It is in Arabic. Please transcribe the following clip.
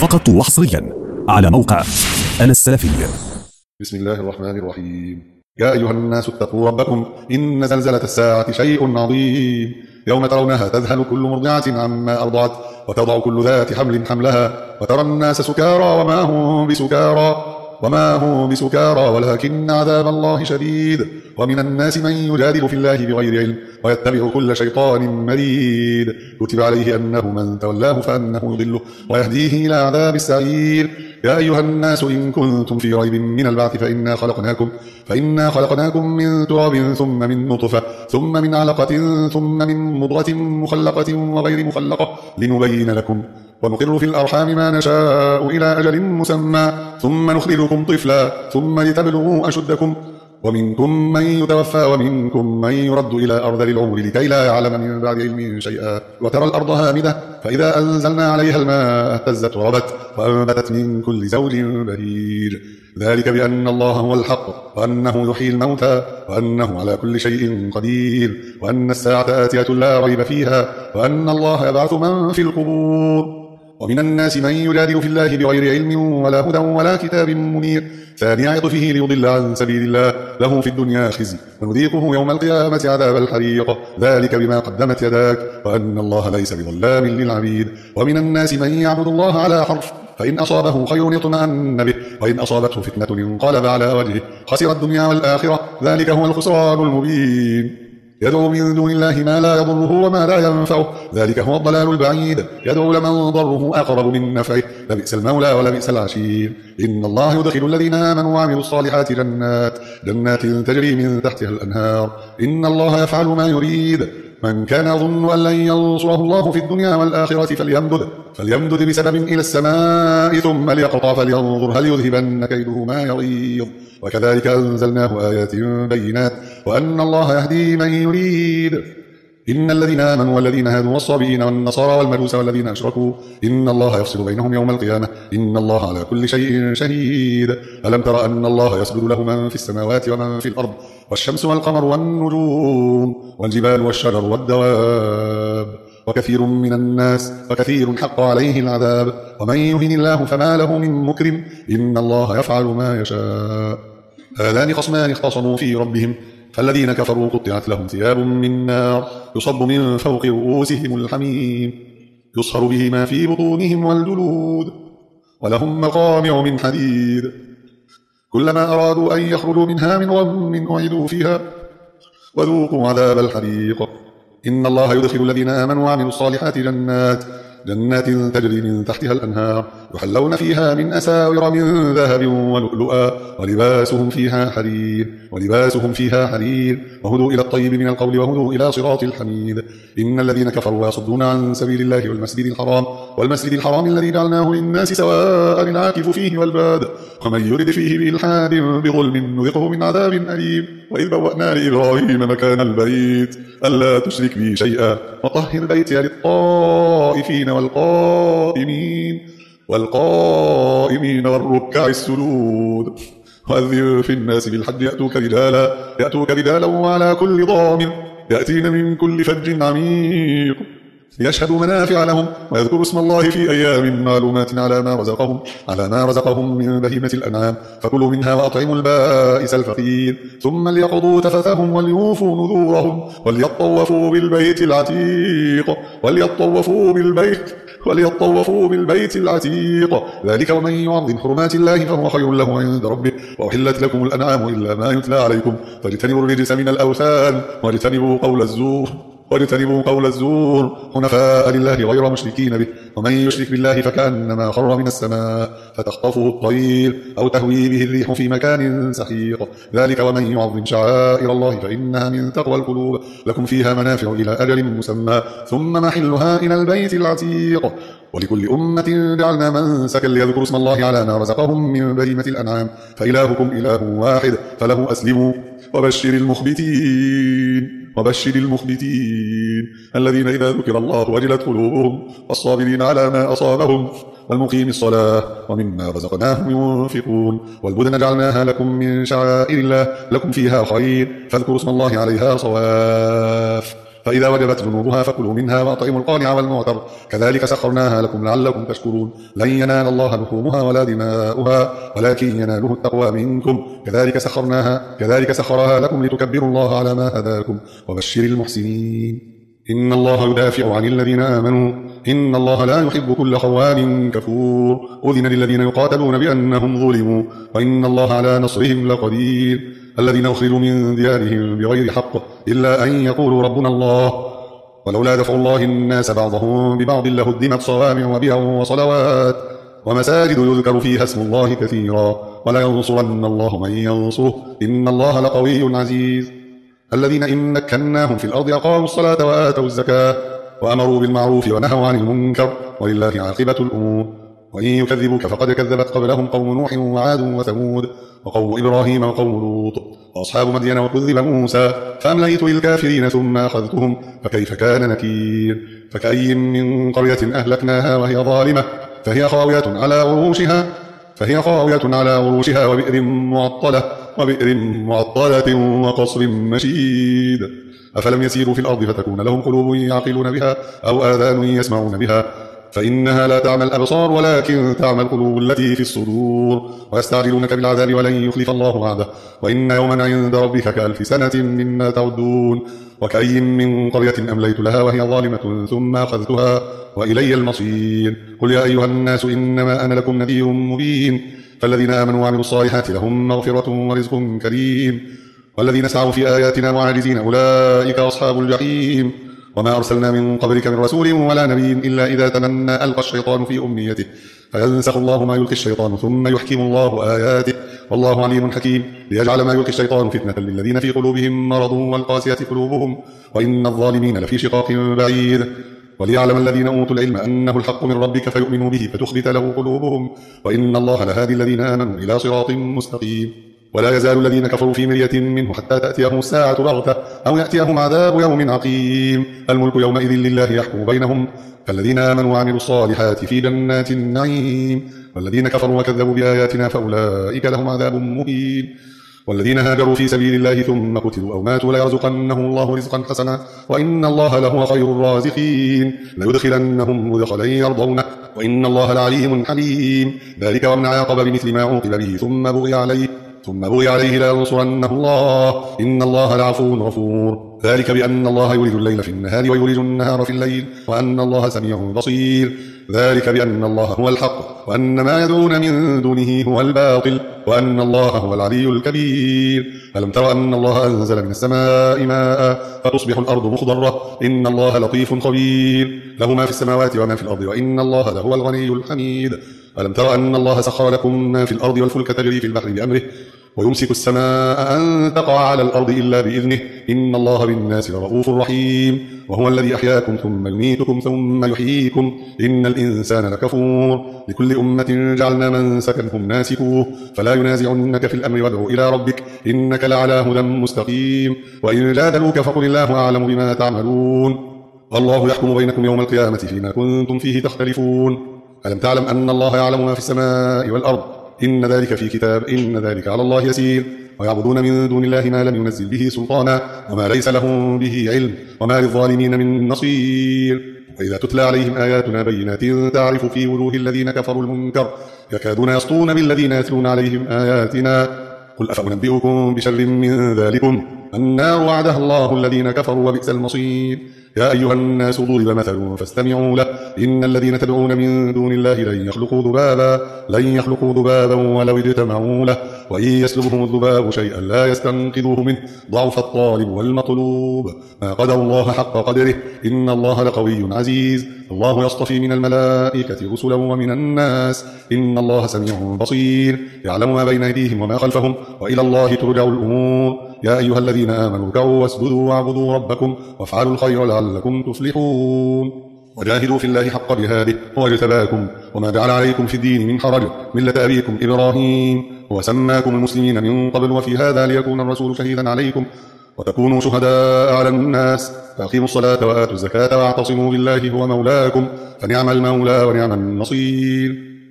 فقط وحصريا على موقع أنا السلفي. بسم الله الرحمن الرحيم. يا أيها الناس اتقوا ربكم إن زلزلة الساعة شيء عظيم، يوم ترونها تذهل كل مرضعة عما أرضعت وتضع كل ذات حمل حملها وترى الناس سكارى وما هم بسكارى ولكن عذاب الله شديد. ومن الناس من يجادل في الله بغير علم ويتبع كل شيطان مريد، كتب عليه أنه من تولاه فأنه يضله ويهديه إلى عذاب السعير. يا أيها الناس إن كنتم في ريب من البعث فإنا خلقناكم من تراب ثم من نطفة ثم من علقة ثم من مضغة مخلقة وغير مخلقة لنبين لكم، ونقر في الأرحام ما نشاء إلى أجل مسمى ثم نخرجكم طفلا ثم لتبلغوا أشدكم، ومنكم من يتوفى ومنكم من يرد إلى أرذل العمر لكي لا يعلم من بعد علم شيئا. وترى الأرض هامدة فإذا أنزلنا عليها الماء اهتزت وربت وأنبتت من كل زوج بهيج، ذلك بأن الله هو الحق وأنه يحيي الموتى وأنه على كل شيء قدير وأن الساعة آتية لا ريب فيها وأن الله يبعث من في القبور. ومن الناس من يجادل في الله بغير علم ولا هدى ولا كتاب منير، ثاني عطفه ليضل عن سبيل الله، له في الدنيا خزي ونذيقه يوم القيامة عذاب الحريق، ذلك بما قدمت يداك وأن الله ليس بظلام للعبيد. ومن الناس من يعبد الله على حرف، فإن أصابه خير اطمأن به وإن أصابته فتنة انقلب على وجهه خسر الدنيا والآخرة، ذلك هو الخسران المبين. يدعو من دون الله ما لا يضره وما لا ينفعه، ذلك هو الضلال البعيد. يدعو لمن ضره أقرب من نفعه، لبئس المولى ولبئس العشير. إن الله يدخل الذين آمنوا وعملوا الصالحات جنات تجري من تحتها الأنهار، إن الله يفعل ما يريد. من كان يظن أن لن ينصره الله في الدنيا والآخرة فليمدد بسبب إلى السماء ثم ليقطع فلينظر هل يذهبن كيده ما يغيظ. وكذلك أنزلناه آيات بينات وأن الله يهدي من يريد. إن الذين آمنوا والذين هادوا والصابئين والنصارى والمجوس والذين أشركوا إن الله يفصل بينهم يوم القيامة، إن الله على كل شيء شهيد. ألم تر أن الله يسجد له من في السماوات ومن في الأرض والشمس والقمر والنجوم والجبال والشجر والدواب وكثير من الناس وكثير حق عليه العذاب، ومن يهن الله فما له من مكرم، إن الله يفعل ما يشاء. هذان خصمان اختصموا في ربهم فالذين كفروا قطعت لهم ثياب من نار يصب من فوق رؤوسهم الحميم يصهر به ما في بطونهم والجلود ولهم مقامع من حديد كلما أرادوا أن يخرجوا منها من غم أعيدوا فيها وذوقوا عذاب الحريق. إن الله يدخل الذين آمنوا وعملوا الصالحات جنات تجري من تحتها الأنهار يحلون فيها من أساور من ذهب ولؤلؤا ولباسهم فيها حرير وهدوا إلى الطيب من القول وهدوا إلى صراط الحميد. إن الذين كفروا يصدون عن سبيل الله والمسجد الحرام الذي جعلناه للناس سواء العاكف فيه والباد ومن يرد فيه بإلحاد بظلم نذقه من عذاب أليم. وإذ بوأنا لإبراهيم مكان البيت ألا تشرك بي شيئا وطهر بيتي للطائفين والقائمين والركع السجود. وأذن في الناس بالحج يأتوك رجالا وعلى كل ضامر يأتين من كل فج عميق ليشهدوا منافع لهم ويذكروا اسم الله في أيام معلومات على ما رزقهم من بهيمة الأنعام فكلوا منها وأطعموا البائس الفقير ثم ليقضوا تفثهم وليوفوا نذورهم وليطوفوا بالبيت العتيق ذلك ومن يعظم حرمات الله فهو خير له عند ربه. وأحلت لكم الأنعام إلا ما يتلى عليكم فاجتنبوا الرجس من الأوثان واجتنبوا قول الزور حنفاء لله غير مشركين به ومن يشرك بالله فكأنما خر من السماء فتخطفه الطير أو تهوي به الريح في مكان سحيق ذلك ومن يعظم شعائر الله فإنها من تقوى القلوب لكم فيها منافع إلى أجل مسمى ثم محلها إلى البيت العتيق. ولكل أمة جعلنا منسكا ليذكروا اسم الله على ما رزقهم من بهيمة الأنعام فإلهكم إله واحد فله أسلموا. وبشر المخبتين الذين إذا ذكر الله وجلت قلوبهم والصابرين على ما أصابهم والمقيم الصلاة ومما رزقناهم ينفقون. والبدن جعلناها لكم من شعائر الله لكم فيها خير فاذكروا اسم الله عليها صواف فإذا وجبت جنوبها فكلوا منها وأطعموا القانع والمعتر كذلك سخرناها لكم لعلكم تشكرون لن ينال الله لحومها ولا دماؤها ولكن يناله التقوى منكم كذلك سخرها لكم لتكبروا الله على ما هداكم وبشر المحسنين إن الله يدافع عن الذين آمنوا إن الله لا يحب كل خوان كفور أذن للذين يقاتلون بأنهم ظلموا وإن الله على نصرهم لقدير الذين أخرجوا من ديارهم بغير حق إلا أن يقولوا ربنا الله ولولا دفع الله الناس بعضهم ببعض لهدمت صوامع وبيع وصلوات ومساجد يذكر فيها اسم الله كثيرا ولينصرن الله من ينصره إن الله لقوي عزيز الذين إن مكناهم في الأرض أقاموا الصلاة وآتوا الزكاة وأمروا بالمعروف ونهوا عن المنكر ولله عاقبة الأمور وإن يكذبوك فقد كذبت قبلهم قوم نوح وعاد وثمود وقوم إبراهيم وقوم لوط وأصحاب مدين وكذب موسى فأمليت للكافرين ثم أخذتهم فكيف كان نكير فكأي من قرية أهلكناها وهي ظالمة فهي خاوية على عروشها وبئر معطلة وقصر مشيد أفلم يسيروا في الأرض فتكون لهم قلوب يعقلون بها أو آذان يسمعون بها فإنها لا تعمى الأبصار ولكن تعمى القلوب التي في الصدور ويستعجلونك بالعذاب ولن يخلف الله وعده وإن يوما عند ربك كألف سنة مما تعدون وكأي من قرية أمليت لها وهي ظالمة ثم أخذتها وإلي المصير قل يا أيها الناس إنما أنا لكم نذير مبين فالذين آمنوا وعملوا الصالحات لهم مغفرة ورزق كريم والذين سعوا في آياتنا معاجزين أولئك أصحاب الجحيم وما أرسلنا من قبلك من رسول ولا نبي إلا إذا تمنى ألقى الشيطان في أمنيته فينسخ الله ما يلقي الشيطان ثم يحكم الله آياته والله عليم حكيم ليجعل ما يلقي الشيطان فتنة للذين في قلوبهم مرض والقاسية قلوبهم وإن الظالمين لفي شقاق بعيد وليعلم الذين أوتوا العلم أنه الحق من ربك فيؤمنوا به فتخبت له قلوبهم وإن الله لهادي الذين آمنوا إلى صراط مستقيم ولا يزال الذين كفروا في مرية منه حتى تأتيهم الساعة بغتة أو يأتيهم عذاب يوم عقيم الملك يومئذ لله يحكم بينهم فالذين آمنوا وعملوا الصالحات في جنات النعيم والذين كفروا وكذبوا بآياتنا فأولئك لهم عذاب مهين والذين هاجروا في سبيل الله ثم قتلوا أو ماتوا ليرزقنهم الله رزقا حسنا وإن الله لهو خير الرازقين ليدخلنهم مدخلا يرضونه وإن الله لعليم حليم ذلك ومن عاقب بمثل ما عوقب به ثم بغي عليه لينصرنه الله إن الله لعفو غفور ذلك بأن الله يولج الليل في النهار ويولج النهار في الليل وأن الله سميع بصير ذلك بأن الله هو الحق وأن ما يدعون من دونه هو الباطل وأن الله هو العلي الكبير ألم تر أن الله أنزل من السماء ماء فتصبح الأرض مخضرة إن الله لطيف خبير له ما في السماوات وما في الأرض وإن الله لهو الغني الحميد ألم تر أن الله سخر لكم ما في الأرض والفلك تجري في البحر بأمره ويمسك السماء أن تقع على الأرض إلا بإذنه إن الله بالناس لرؤوف رحيم وهو الذي أحياكم ثم يميتكم ثم يحييكم إن الإنسان لكفور لكل أمة جعلنا منسكا هم ناسكوه فلا ينازعنك في الأمر وادع إلى ربك إنك لعلى هدى مستقيم وإن جادلوك فقل الله أعلم بما تعملون والله يحكم بينكم يوم القيامة فيما كنتم فيه تختلفون ألم تعلم أن الله يعلم ما في السماء والأرض إن ذلك في كتاب إن ذلك على الله يسير ويعبدون من دون الله ما لم ينزل به سلطانا وما ليس لهم به علم وما للظالمين من نصير وإذا تتلى عليهم آياتنا بينات تعرف في وجوه الذين كفروا المنكر يكادون يسطون بالذين يتلون عليهم آياتنا قل أفأنبئكم بشر من ذلكم النار وعدها الله الذين كفروا وبئس المصير يا أيها الناس ضرب مثل فاستمعوا له إن الذين تدعون من دون الله لن يخلقوا ذبابا ولو اجتمعوا له وإن يسلبهم الذباب شيئا لا يستنقذوه منه ضعف الطالب والمطلوب ما قدر الله حق قدره إن الله لقوي عزيز الله يصطفي من الملائكة رسلا ومن الناس إن الله سميع بصير يعلم ما بين أيديهم وما خلفهم وإلى الله ترجع الأمور يا أيها الذين آمنوا اركعوا واسجدوا واعبدوا ربكم وافعلوا الخير لعلكم تفلحون وجاهدوا في الله حق جهاده هو اجتباكم وما جعل عليكم في الدين من حرج ملة أبيكم إبراهيم وسماكم المسلمين من قبل وفي هذا ليكون الرسول شهيدا عليكم وتكونوا شهداء على الناس فأقيموا الصلاة وآتوا الزكاة واعتصموا بالله هو مولاكم فنعم المولى ونعم النصير